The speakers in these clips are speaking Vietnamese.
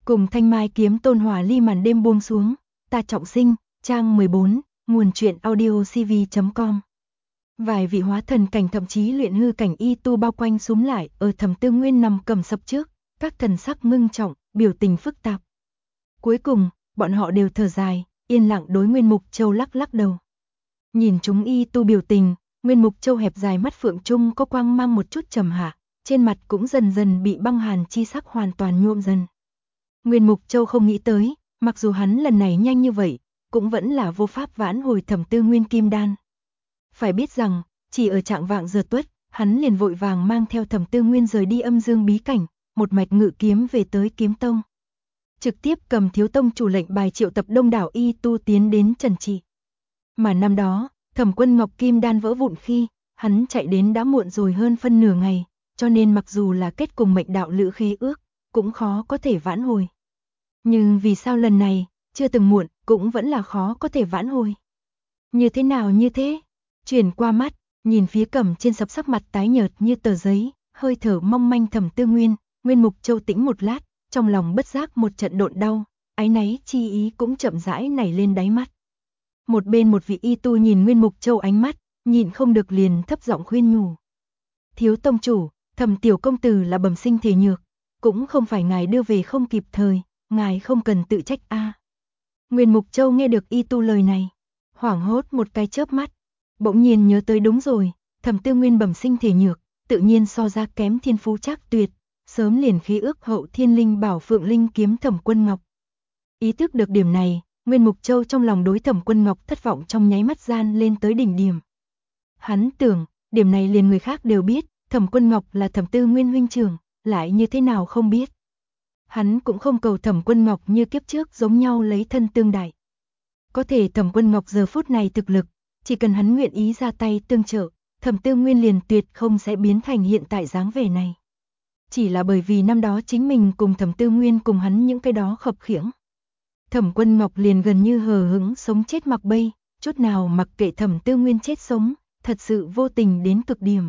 Cùng Thanh Mai kiếm tôn hòa ly màn đêm buông xuống, ta trọng sinh, trang 14, nguồn truyện audiocv.com. Vài vị hóa thần cảnh thậm chí luyện hư cảnh y tu bao quanh xúm lại ở Thẩm Tư Nguyên nằm cầm sập trước, các thần sắc ngưng trọng, biểu tình phức tạp. Cuối cùng, bọn họ đều thở dài, yên lặng đối Nguyên Mục Châu lắc lắc đầu. Nhìn chúng y tu biểu tình, Nguyên Mục Châu hẹp dài mắt phượng trung có quang mang một chút trầm hạ, trên mặt cũng dần dần bị băng hàn chi sắc hoàn toàn nhuộm dần. Nguyên Mục Châu không nghĩ tới, mặc dù hắn lần này nhanh như vậy, cũng vẫn là vô pháp vãn hồi Thẩm Tư Nguyên kim đan. Phải biết rằng, chỉ ở trạng vạng giờ tuất, hắn liền vội vàng mang theo Thẩm Tư Nguyên rời đi âm dương bí cảnh, một mạch ngự kiếm về tới kiếm tông. Trực tiếp cầm thiếu tông chủ lệnh bài triệu tập đông đảo y tu tiến đến trần trị. Mà năm đó, Thẩm Quân Ngọc kim đan vỡ vụn khi, hắn chạy đến đã muộn rồi hơn phân nửa ngày, cho nên mặc dù là kết cùng mệnh đạo lữ khế ước, cũng khó có thể vãn hồi. Nhưng vì sao lần này, chưa từng muộn, cũng vẫn là khó có thể vãn hồi. Như thế nào như thế? Chuyển qua mắt, nhìn phía cầm trên sập sắc mặt tái nhợt như tờ giấy, hơi thở mong manh Thẩm Tư Nguyên, Nguyên Mục Châu tĩnh một lát, trong lòng bất giác một trận độn đau, áy náy chi ý cũng chậm rãi nảy lên đáy mắt. Một bên một vị y tu nhìn Nguyên Mục Châu ánh mắt, nhịn không được liền thấp giọng khuyên nhủ. Thiếu tông chủ, Thẩm tiểu công tử là bẩm sinh thể nhược, cũng không phải ngài đưa về không kịp thời, ngài không cần tự trách a. Nguyên Mục Châu nghe được y tu lời này, hoảng hốt một cái chớp mắt, bỗng nhiên nhớ tới đúng rồi, Thẩm Tư Nguyên bẩm sinh thể nhược, tự nhiên so ra kém thiên phú trác tuyệt, sớm liền khí ước hậu thiên linh bảo phượng linh kiếm Thẩm Quân Ngọc. Ý thức được điểm này, Nguyên Mục Châu trong lòng đối Thẩm Quân Ngọc thất vọng trong nháy mắt gian lên tới đỉnh điểm. Hắn tưởng, điểm này liền người khác đều biết, Thẩm Quân Ngọc là Thẩm Tư Nguyên huynh trưởng, lại như thế nào không biết. Hắn cũng không cầu Thẩm Quân Ngọc như kiếp trước giống nhau lấy thân tương đại. Có thể Thẩm Quân Ngọc giờ phút này thực lực, chỉ cần hắn nguyện ý ra tay tương trợ, Thẩm Tư Nguyên liền tuyệt không sẽ biến thành hiện tại dáng vẻ này. Chỉ là bởi vì năm đó chính mình cùng Thẩm Tư Nguyên cùng hắn những cái đó khập khiễng. Thẩm Quân Ngọc liền gần như hờ hững sống chết mặc bay, chút nào mặc kệ Thẩm Tư Nguyên chết sống, thật sự vô tình đến cực điểm.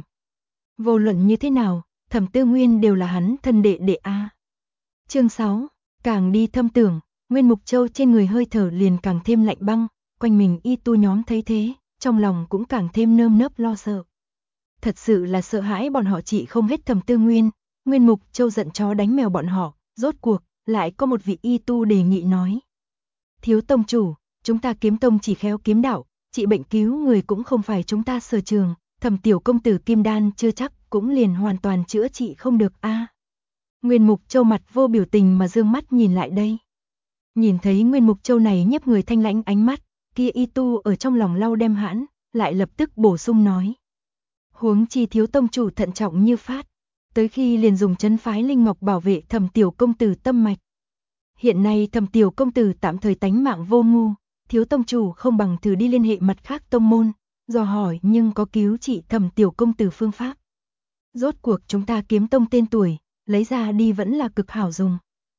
Vô luận như thế nào, Thẩm Tư Nguyên đều là hắn thân đệ đệ a. Chương 6, càng đi thâm tưởng, Nguyên Mục Châu trên người hơi thở liền càng thêm lạnh băng, quanh mình y tu nhóm thấy thế, trong lòng cũng càng thêm nơm nớp lo sợ. Thật sự là sợ hãi bọn họ trị không hết Thẩm Tư Nguyên, Nguyên Mục Châu giận chó đánh mèo bọn họ, rốt cuộc, lại có một vị y tu đề nghị nói. Thiếu tông chủ, chúng ta kiếm tông chỉ khéo kiếm đạo, trị bệnh cứu người cũng không phải chúng ta sở trường, Thẩm tiểu công tử kim đan chưa chắc cũng liền hoàn toàn chữa trị không được a. Nguyên Mục Châu mặt vô biểu tình mà dương mắt nhìn lại đây. Nhìn thấy Nguyên Mục Châu này nhấp người thanh lãnh ánh mắt, kia y tu ở trong lòng lau đem hãn, lại lập tức bổ sung nói. Huống chi thiếu tông chủ thận trọng như phát, tới khi liền dùng trấn phái linh ngọc bảo vệ Thẩm tiểu công tử tâm mạch. Hiện nay Thẩm tiểu công tử tạm thời tánh mạng vô ngu, thiếu tông chủ không bằng thử đi liên hệ mặt khác tông môn, dò hỏi nhưng có cứu trị Thẩm tiểu công tử phương pháp. Rốt cuộc chúng ta kiếm tông tên tuổi, lấy ra đi vẫn là cực hảo dùng.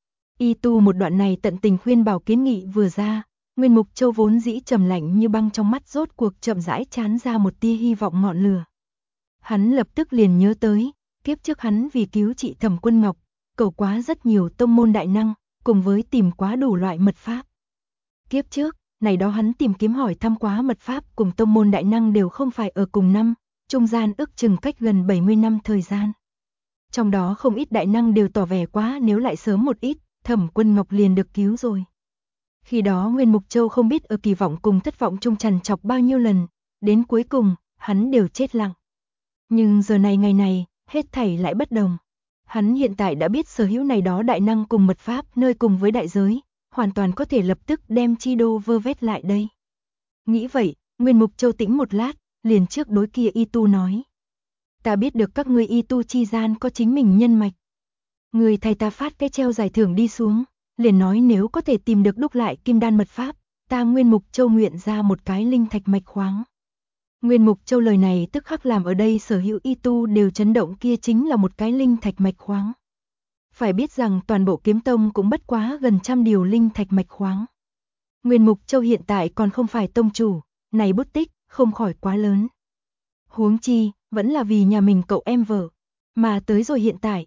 Y tu một đoạn này tận tình khuyên bảo kiến nghị vừa ra, Nguyên Mục Châu vốn dĩ trầm lạnh như băng trong mắt rốt cuộc chậm rãi chán ra một tia hy vọng ngọn lửa. Hắn lập tức liền nhớ tới, kiếp trước hắn vì cứu trị Thẩm Quân Ngọc, cầu quá rất nhiều tông môn đại năng, cùng với tìm quá đủ loại mật pháp. Kiếp trước, này đó hắn tìm kiếm hỏi thăm quá mật pháp cùng tông môn đại năng đều không phải ở cùng năm, trung gian ước chừng cách gần 70 năm thời gian. Trong đó không ít đại năng đều tỏ vẻ quá nếu lại sớm một ít, Thẩm Quân Ngọc liền được cứu rồi. Khi đó Nguyên Mục Châu không biết ở kỳ vọng cùng thất vọng chung trằn trọc bao nhiêu lần, đến cuối cùng, hắn đều chết lặng. Nhưng giờ này ngày này, hết thảy lại bất đồng. Hắn hiện tại đã biết sở hữu này đó đại năng cùng mật pháp nơi cùng với đại giới, hoàn toàn có thể lập tức đem chi đô vơ vét lại đây. Nghĩ vậy, Nguyên Mục Châu tĩnh một lát, liền trước đối kia y tu nói. Ta biết được các ngươi y tu chi gian có chính mình nhân mạch. Người thầy ta phát cái treo giải thưởng đi xuống, liền nói nếu có thể tìm được đúc lại kim đan mật pháp, ta Nguyên Mục Châu nguyện ra một cái linh thạch mạch khoáng. Nguyên Mục Châu lời này tức khắc làm ở đây sở hữu y tu đều chấn động, kia chính là một cái linh thạch mạch khoáng. Phải biết rằng toàn bộ kiếm tông cũng bất quá gần 100 điều linh thạch mạch khoáng. Nguyên Mục Châu hiện tại còn không phải tông chủ, này bút tích không khỏi quá lớn. Huống chi, vẫn là vì nhà mình cậu em vợ, mà tới rồi hiện tại,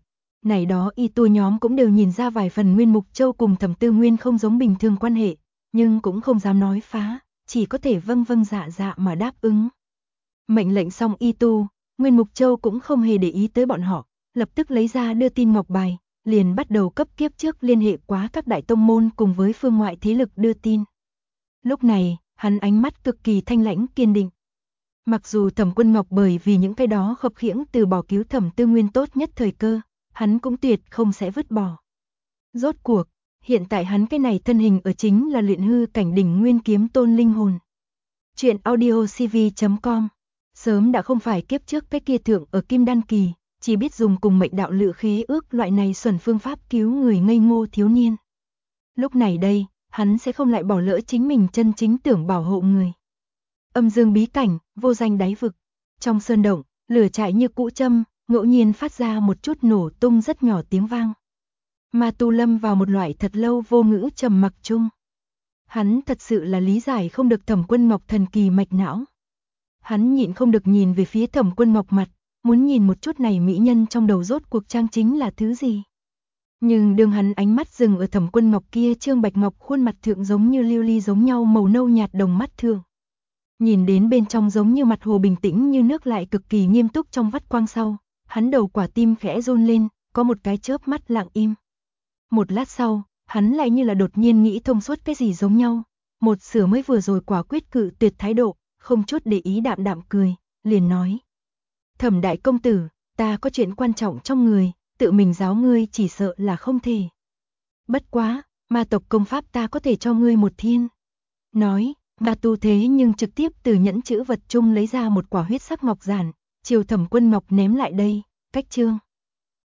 Này đó y tu nhóm cũng đều nhìn ra vài phần Nguyên Mục Châu cùng Thẩm Tư Nguyên không giống bình thường quan hệ, nhưng cũng không dám nói phá, chỉ có thể vâng vâng dạ dạ mà đáp ứng. Mệnh lệnh xong y tu, Nguyên Mục Châu cũng không hề để ý tới bọn họ, lập tức lấy ra đưa tin ngọc bài, liền bắt đầu cấp kiếp trước liên hệ quá các đại tông môn cùng với phương ngoại thế lực đưa tin. Lúc này, hắn ánh mắt cực kỳ thanh lãnh kiên định. Mặc dù Thẩm Quân Ngọc bởi vì những cái đó khập khiễng từ bỏ cứu Thẩm Tư Nguyên tốt nhất thời cơ, hắn cũng tuyệt không sẽ vứt bỏ. Rốt cuộc, hiện tại hắn cái này thân hình ở chính là luyện hư cảnh đỉnh nguyên kiếm tôn linh hồn. Chuyện audiocv.com. Sớm đã không phải kiếp trước cái kia thượng ở Kim Đan kỳ, chỉ biết dùng cùng mệnh đạo lự khế ước loại này xuẩn phương pháp cứu người ngây ngô thiếu niên. Lúc này đây, hắn sẽ không lại bỏ lỡ chính mình chân chính tưởng bảo hộ người. Âm dương bí cảnh, vô danh đáy vực. Trong sơn động, lửa chạy như cũ châm, ngẫu nhiên phát ra một chút nổ tung rất nhỏ tiếng vang. Ma Tu lâm vào một loại thật lâu vô ngữ trầm mặc chung. Hắn thật sự là lý giải không được Thẩm Quân Ngọc thần kỳ mạch não. Hắn nhịn không được nhìn về phía Thẩm Quân Ngọc mặt, muốn nhìn một chút này mỹ nhân trong đầu rốt cuộc trang chính là thứ gì. Nhưng đương hắn ánh mắt dừng ở Thẩm Quân Ngọc kia trương bạch ngọc khuôn mặt thượng giống như lưu ly giống nhau màu nâu nhạt đồng mắt thường. Nhìn đến bên trong giống như mặt hồ bình tĩnh như nước lại cực kỳ nghiêm túc trong vắt quang sau, hắn đầu quả tim khẽ run lên, có một cái chớp mắt lặng im. Một lát sau, hắn lại như là đột nhiên nghĩ thông suốt cái gì giống nhau, một sửa mới vừa rồi quả quyết cự tuyệt thái độ, không chút để ý đạm đạm cười, liền nói. Thẩm đại công tử, ta có chuyện quan trọng trong người, tự mình giáo ngươi chỉ sợ là không thể. Bất quá, ma tộc công pháp ta có thể cho ngươi một thiên. Nói, Ma Tu thế nhưng trực tiếp từ nhẫn chữ vật chung lấy ra một quả huyết sắc ngọc giản, chiều Thẩm Quân Ngọc ném lại đây, cách chương.